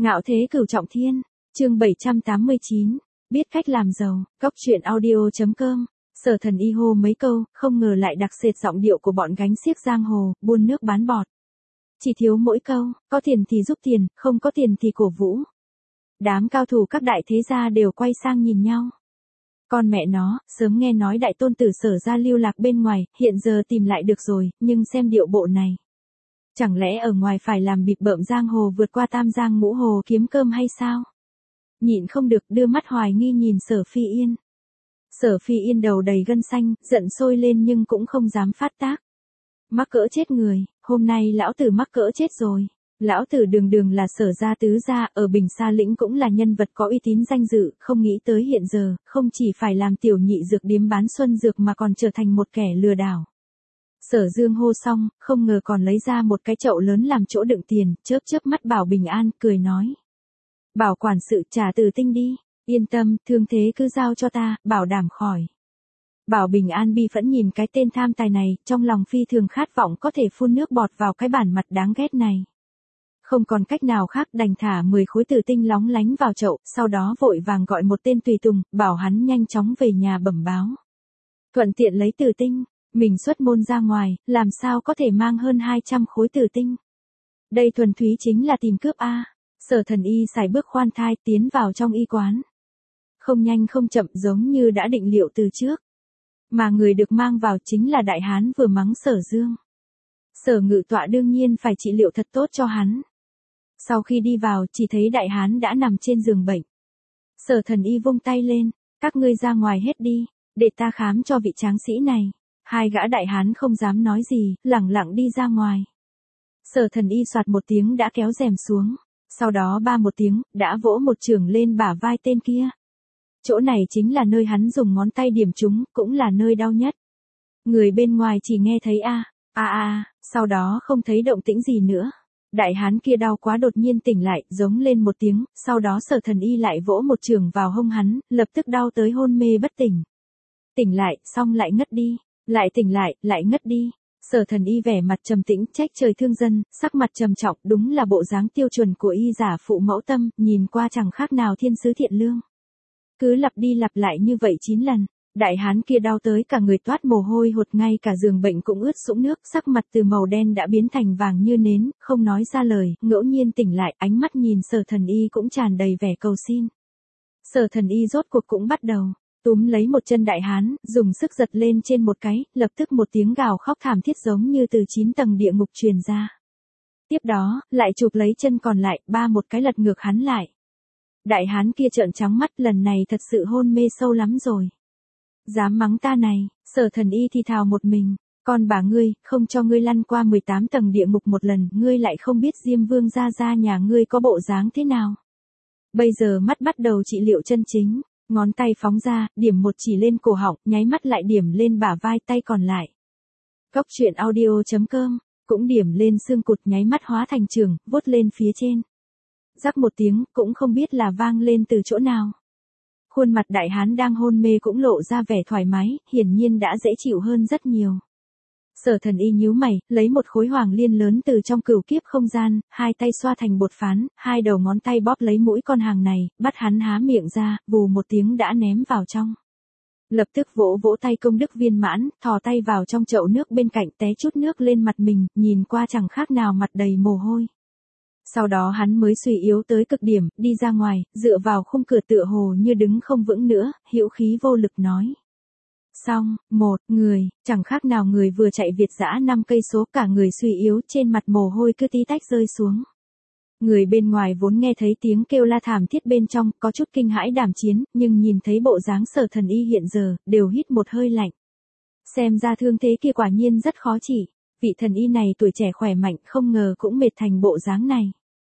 Ngạo thế cửu trọng thiên, chương 789, biết cách làm giàu, Cóc truyện audio.com. Sở Thần Y hô mấy câu, không ngờ lại đặc sệt giọng điệu của bọn gánh xiếc giang hồ, buôn nước bán bọt. Chỉ thiếu mỗi câu, có tiền thì giúp tiền, không có tiền thì cổ vũ. Đám cao thủ các đại thế gia đều quay sang nhìn nhau. Con mẹ nó, sớm nghe nói đại tôn tử Sở gia lưu lạc bên ngoài, hiện giờ tìm lại được rồi, nhưng xem điệu bộ này. Chẳng lẽ ở ngoài phải làm bịp bợm giang hồ vượt qua tam giang ngũ hồ kiếm cơm hay sao? Nhịn không được đưa mắt hoài nghi nhìn Sở Phi Yên. Sở Phi Yên đầu đầy gân xanh, giận sôi lên nhưng cũng không dám phát tác. Mắc cỡ chết người, hôm nay lão tử mắc cỡ chết rồi. Lão tử đường đường là Sở gia tứ gia, ở Bình Sa Lĩnh cũng là nhân vật có uy tín danh dự, không nghĩ tới hiện giờ, không chỉ phải làm tiểu nhị dược điếm bán xuân dược mà còn trở thành một kẻ lừa đảo. Sở Dương hô xong, không ngờ còn lấy ra một cái chậu lớn làm chỗ đựng tiền, chớp chớp mắt Bảo Bình An, cười nói. Bảo quản sự trả từ tinh đi, yên tâm, thương thế cứ giao cho ta, bảo đảm khỏi. Bảo Bình An bi phẫn nhìn cái tên tham tài này, trong lòng phi thường khát vọng có thể phun nước bọt vào cái bản mặt đáng ghét này. Không còn cách nào khác đành thả 10 khối tử tinh lóng lánh vào chậu, sau đó vội vàng gọi một tên tùy tùng, bảo hắn nhanh chóng về nhà bẩm báo. Thuận tiện lấy tử tinh. Mình xuất môn ra ngoài, làm sao có thể mang hơn 200 khối tử tinh. Đây thuần túy chính là tìm cướp a. Sở Thần Y sải bước khoan thai tiến vào trong y quán. Không nhanh không chậm giống như đã định liệu từ trước. Mà người được mang vào chính là đại hán vừa mắng Sở Dương. Sở Ngự Tọa đương nhiên phải trị liệu thật tốt cho hắn. Sau khi đi vào chỉ thấy đại hán đã nằm trên giường bệnh. Sở Thần Y vung tay lên, các ngươi ra ngoài hết đi, để ta khám cho vị tráng sĩ này. Hai gã đại hán không dám nói gì, lẳng lặng đi ra ngoài. Sở Thần Y soạt một tiếng đã kéo rèm xuống, sau đó ba một tiếng, đã vỗ một chưởng lên bả vai tên kia. Chỗ này chính là nơi hắn dùng ngón tay điểm trúng, cũng là nơi đau nhất. Người bên ngoài chỉ nghe thấy sau đó không thấy động tĩnh gì nữa. Đại hán kia đau quá đột nhiên tỉnh lại, giống lên một tiếng, sau đó Sở Thần Y lại vỗ một chưởng vào hông hắn, lập tức đau tới hôn mê bất tỉnh. Tỉnh lại, xong lại ngất đi. Lại tỉnh lại, lại ngất đi. Sở Thần Y vẻ mặt trầm tĩnh, trách trời thương dân, sắc mặt trầm trọng, đúng là bộ dáng tiêu chuẩn của y giả phụ mẫu tâm, nhìn qua chẳng khác nào thiên sứ thiện lương. Cứ lặp đi lặp lại như vậy 9 lần, đại hán kia đau tới cả người toát mồ hôi hột, ngay cả giường bệnh cũng ướt sũng nước, sắc mặt từ màu đen đã biến thành vàng như nến, không nói ra lời, ngẫu nhiên tỉnh lại, ánh mắt nhìn Sở Thần Y cũng tràn đầy vẻ cầu xin. Sở Thần Y rốt cuộc cũng bắt đầu. Túm lấy một chân đại hán, dùng sức giật lên trên một cái, lập tức một tiếng gào khóc thảm thiết giống như từ 9 tầng địa ngục truyền ra. Tiếp đó, lại chụp lấy chân còn lại, ba một cái lật ngược hắn lại. Đại hán kia trợn trắng mắt, lần này thật sự hôn mê sâu lắm rồi. Dám mắng ta này, Sở Thần Y thì thào một mình, con bà ngươi, không cho ngươi lăn qua 18 tầng địa ngục một lần, ngươi lại không biết Diêm Vương gia nhà ngươi có bộ dáng thế nào. Bây giờ mắt bắt đầu trị liệu chân chính. Ngón tay phóng ra, điểm một chỉ lên cổ họng, nháy mắt lại điểm lên bả vai tay còn lại. Cóc truyện audio.com, cũng điểm lên xương cụt, nháy mắt hóa thành trường, vuốt lên phía trên. Rắc một tiếng, cũng không biết là vang lên từ chỗ nào. Khuôn mặt đại hán đang hôn mê cũng lộ ra vẻ thoải mái, hiển nhiên đã dễ chịu hơn rất nhiều. Sở Thần Y nhíu mày, lấy một khối hoàng liên lớn từ trong cửu kiếp không gian, hai tay xoa thành bột phán, hai đầu ngón tay bóp lấy mũi con hàng này, bắt hắn há miệng ra, vù một tiếng đã ném vào trong. Lập tức vỗ vỗ tay công đức viên mãn, thò tay vào trong chậu nước bên cạnh té chút nước lên mặt mình, nhìn qua chẳng khác nào mặt đầy mồ hôi. Sau đó hắn mới suy yếu tới cực điểm, đi ra ngoài, dựa vào khung cửa tựa hồ như đứng không vững nữa, hữu khí vô lực nói. Xong, một người, chẳng khác nào người vừa chạy Việt dã 5 cây số, cả người suy yếu, trên mặt mồ hôi cứ tí tách rơi xuống. Người bên ngoài vốn nghe thấy tiếng kêu la thảm thiết bên trong, có chút kinh hãi đảm chiến, nhưng nhìn thấy bộ dáng Sở Thần Y hiện giờ, đều hít một hơi lạnh. Xem ra thương thế kia quả nhiên rất khó trị, vị thần y này tuổi trẻ khỏe mạnh, không ngờ cũng mệt thành bộ dáng này.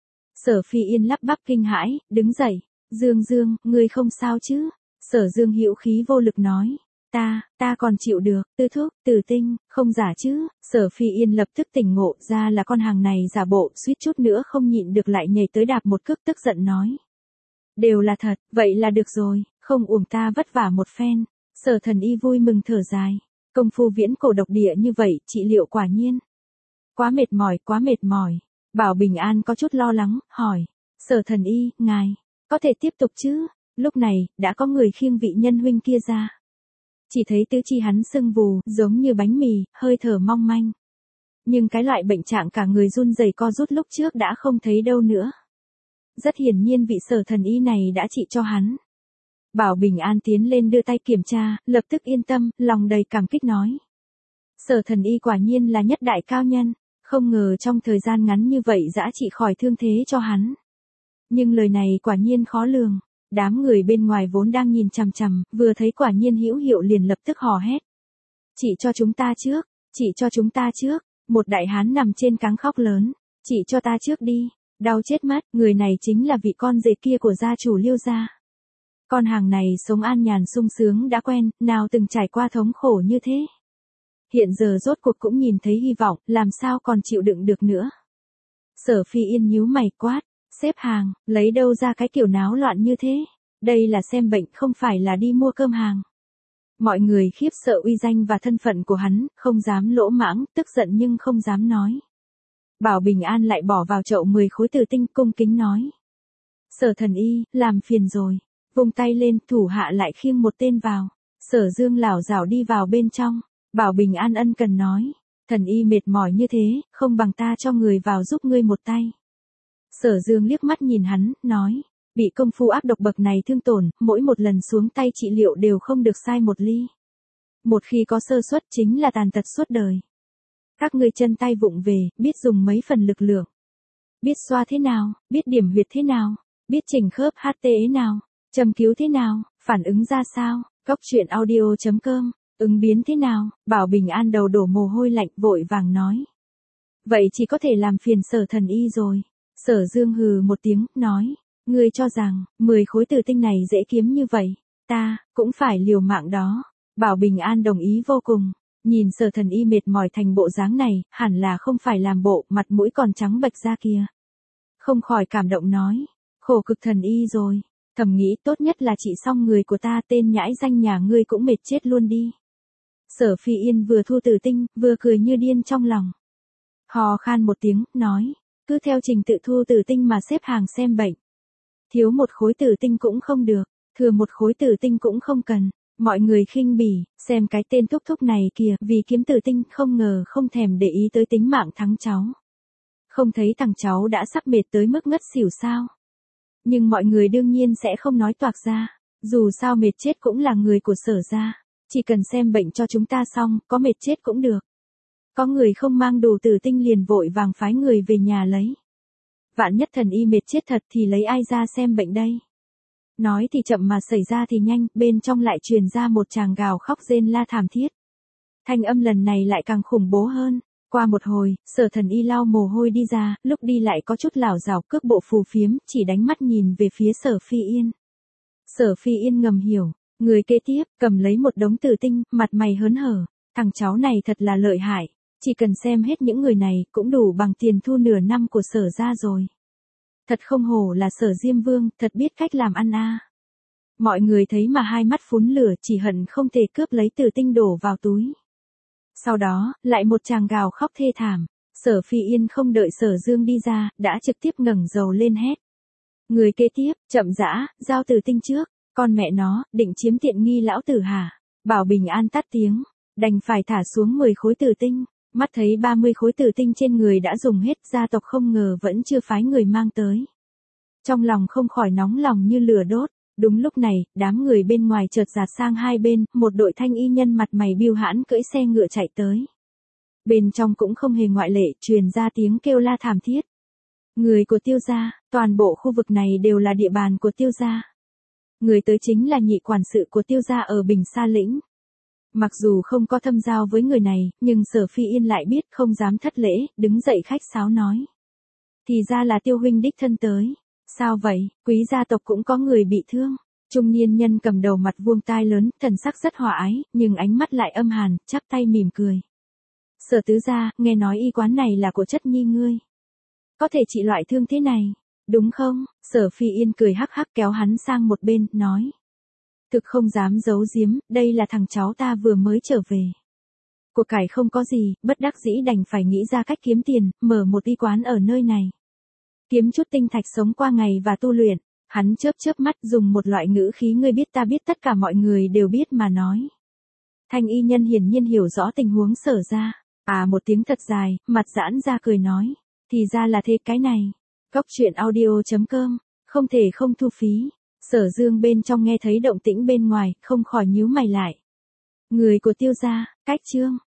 Sở Phi Yên lắp bắp kinh hãi, đứng dậy, Dương, ngươi không sao chứ? Sở Dương hữu khí vô lực nói. Ta còn chịu được, tư thuốc, tử tinh, không giả chứ. Sở Phi Yên lập tức tỉnh ngộ ra là con hàng này giả bộ, suýt chút nữa không nhịn được lại nhảy tới đạp một cước, tức giận nói. Đều là thật, vậy là được rồi, không uổng ta vất vả một phen. Sở Thần Y vui mừng thở dài, công phu viễn cổ độc địa như vậy, trị liệu quả nhiên. Quá mệt mỏi. Bảo Bình An có chút lo lắng, hỏi, Sở Thần Y, ngài, có thể tiếp tục chứ? Lúc này, đã có người khiêng vị nhân huynh kia ra. Chỉ thấy tứ chi hắn sưng vù, giống như bánh mì, hơi thở mong manh. Nhưng cái loại bệnh trạng cả người run rẩy co rút lúc trước đã không thấy đâu nữa. Rất hiển nhiên vị Sở Thần Y này đã trị cho hắn. Bảo Bình An tiến lên đưa tay kiểm tra, lập tức yên tâm, lòng đầy cảm kích nói. Sở Thần Y quả nhiên là nhất đại cao nhân, không ngờ trong thời gian ngắn như vậy đã trị khỏi thương thế cho hắn. Nhưng lời này quả nhiên khó lường. Đám người bên ngoài vốn đang nhìn chằm chằm, vừa thấy quả nhiên hữu hiệu liền lập tức hò hét. Chỉ cho chúng ta trước, chỉ cho chúng ta trước, một đại hán nằm trên cáng khóc lớn, chỉ cho ta trước đi, đau chết mất, người này chính là vị con rể kia của gia chủ Liêu gia. Con hàng này sống an nhàn sung sướng đã quen, nào từng trải qua thống khổ như thế. Hiện giờ rốt cuộc cũng nhìn thấy hy vọng, làm sao còn chịu đựng được nữa. Sở Phi Yên nhíu mày quát. Xếp hàng, lấy đâu ra cái kiểu náo loạn như thế? Đây là xem bệnh không phải là đi mua cơm hàng. Mọi người khiếp sợ uy danh và thân phận của hắn, không dám lỗ mãng, tức giận nhưng không dám nói. Bảo Bình An lại bỏ vào chậu 10 khối tử tinh cung kính nói. Sở Thần Y, làm phiền rồi. Vung tay lên, thủ hạ lại khiêng một tên vào. Sở Dương lảo đảo đi vào bên trong. Bảo Bình An ân cần nói. Thần Y mệt mỏi như thế, không bằng ta cho người vào giúp ngươi một tay. Sở Dương liếc mắt nhìn hắn, nói, bị công phu ác độc bậc này thương tổn, mỗi một lần xuống tay trị liệu đều không được sai một ly. Một khi có sơ suất chính là tàn tật suốt đời. Các ngươi chân tay vụng về, biết dùng mấy phần lực lượng. Biết xoa thế nào, biết điểm huyệt thế nào, biết chỉnh khớp HT thế nào, châm cứu thế nào, phản ứng ra sao, góc truyện audio.com, ứng biến thế nào, Bảo Bình An đầu đổ mồ hôi lạnh vội vàng nói. Vậy chỉ có thể làm phiền Sở Thần Y rồi. Sở Dương hừ một tiếng, nói, ngươi cho rằng, 10 khối tử tinh này dễ kiếm như vậy, ta, cũng phải liều mạng đó. Bảo Bình An đồng ý vô cùng, nhìn Sở Thần Y mệt mỏi thành bộ dáng này, hẳn là không phải làm bộ, mặt mũi còn trắng bệch ra kia. Không khỏi cảm động nói, khổ cực Thần Y rồi, thầm nghĩ tốt nhất là trị xong người của ta, tên nhãi danh nhà ngươi cũng mệt chết luôn đi. Sở Phi Yên vừa thu tử tinh, vừa cười như điên trong lòng. Hò khan một tiếng, nói. Cứ theo trình tự thu tử tinh mà xếp hàng xem bệnh. Thiếu một khối tử tinh cũng không được, thừa một khối tử tinh cũng không cần. Mọi người khinh bỉ, xem cái tên thúc thúc này kìa, vì kiếm tử tinh không ngờ không thèm để ý tới tính mạng thắng cháu. Không thấy thằng cháu đã sắp mệt tới mức ngất xỉu sao. Nhưng mọi người đương nhiên sẽ không nói toạc ra, dù sao mệt chết cũng là người của Sở gia, chỉ cần xem bệnh cho chúng ta xong, có mệt chết cũng được. Có người không mang đủ tử tinh liền vội vàng phái người về nhà lấy. Vạn nhất Thần Y mệt chết thật thì lấy ai ra xem bệnh đây. Nói thì chậm mà xảy ra thì nhanh, bên trong lại truyền ra một tràng gào khóc rên la thảm thiết. Thanh âm lần này lại càng khủng bố hơn. Qua một hồi, Sở Thần Y lau mồ hôi đi ra, lúc đi lại có chút lảo đảo cước bộ phù phiếm, chỉ đánh mắt nhìn về phía Sở Phi Yên. Sở Phi Yên ngầm hiểu, người kế tiếp, cầm lấy một đống tử tinh, mặt mày hớn hở. Thằng cháu này thật là lợi hại. Chỉ cần xem hết những người này cũng đủ bằng tiền thu nửa năm của Sở gia rồi. Thật không hổ là Sở Diêm Vương, thật biết cách làm ăn a. Mọi người thấy mà hai mắt phún lửa, chỉ hận không thể cướp lấy tử tinh đổ vào túi. Sau đó, lại một tràng gào khóc thê thảm. Sở Phi Yên không đợi Sở Dương đi ra, đã trực tiếp ngẩng đầu lên hét. Người kế tiếp, chậm rã, giao tử tinh trước, con mẹ nó, định chiếm tiện nghi lão tử hả? Bảo Bình An tắt tiếng, đành phải thả xuống 10 khối tử tinh. Mắt thấy 30 khối tử tinh trên người đã dùng hết, gia tộc không ngờ vẫn chưa phái người mang tới. Trong lòng không khỏi nóng lòng như lửa đốt. Đúng lúc này, đám người bên ngoài chợt dạt sang hai bên, một đội thanh y nhân mặt mày biêu hãn cưỡi xe ngựa chạy tới. Bên trong cũng không hề ngoại lệ, truyền ra tiếng kêu la thảm thiết. Người của Tiêu gia, toàn bộ khu vực này đều là địa bàn của Tiêu gia. Người tới chính là nhị quản sự của Tiêu gia ở Bình Sa Lĩnh. Mặc dù không có thâm giao với người này, nhưng Sở Phi Yên lại biết không dám thất lễ, đứng dậy khách sáo nói. Thì ra là Tiêu huynh đích thân tới. Sao vậy, quý gia tộc cũng có người bị thương. Trung niên nhân cầm đầu mặt vuông tai lớn, thần sắc rất hòa ái, nhưng ánh mắt lại âm hàn, chắp tay mỉm cười. Sở tứ gia, nghe nói y quán này là của chất nhi ngươi. Có thể trị loại thương thế này, đúng không? Sở Phi Yên cười hắc hắc kéo hắn sang một bên, nói. Thực không dám giấu giếm, đây là thằng cháu ta vừa mới trở về. Của cải không có gì, bất đắc dĩ đành phải nghĩ ra cách kiếm tiền, mở một y quán ở nơi này. kiếm chút tinh thạch sống qua ngày và tu luyện. Hắn chớp chớp mắt dùng một loại ngữ khí ngươi biết ta biết tất cả mọi người đều biết mà nói. Thanh y nhân hiển nhiên hiểu rõ tình huống Sở ra. Một tiếng thật dài, mặt giãn ra cười nói. Thì ra là thế cái này. Cốc truyện audio.com, không thể không thu phí. Sở Dương bên trong nghe thấy động tĩnh bên ngoài, không khỏi nhíu mày lại. Người của Tiêu gia, cách chương.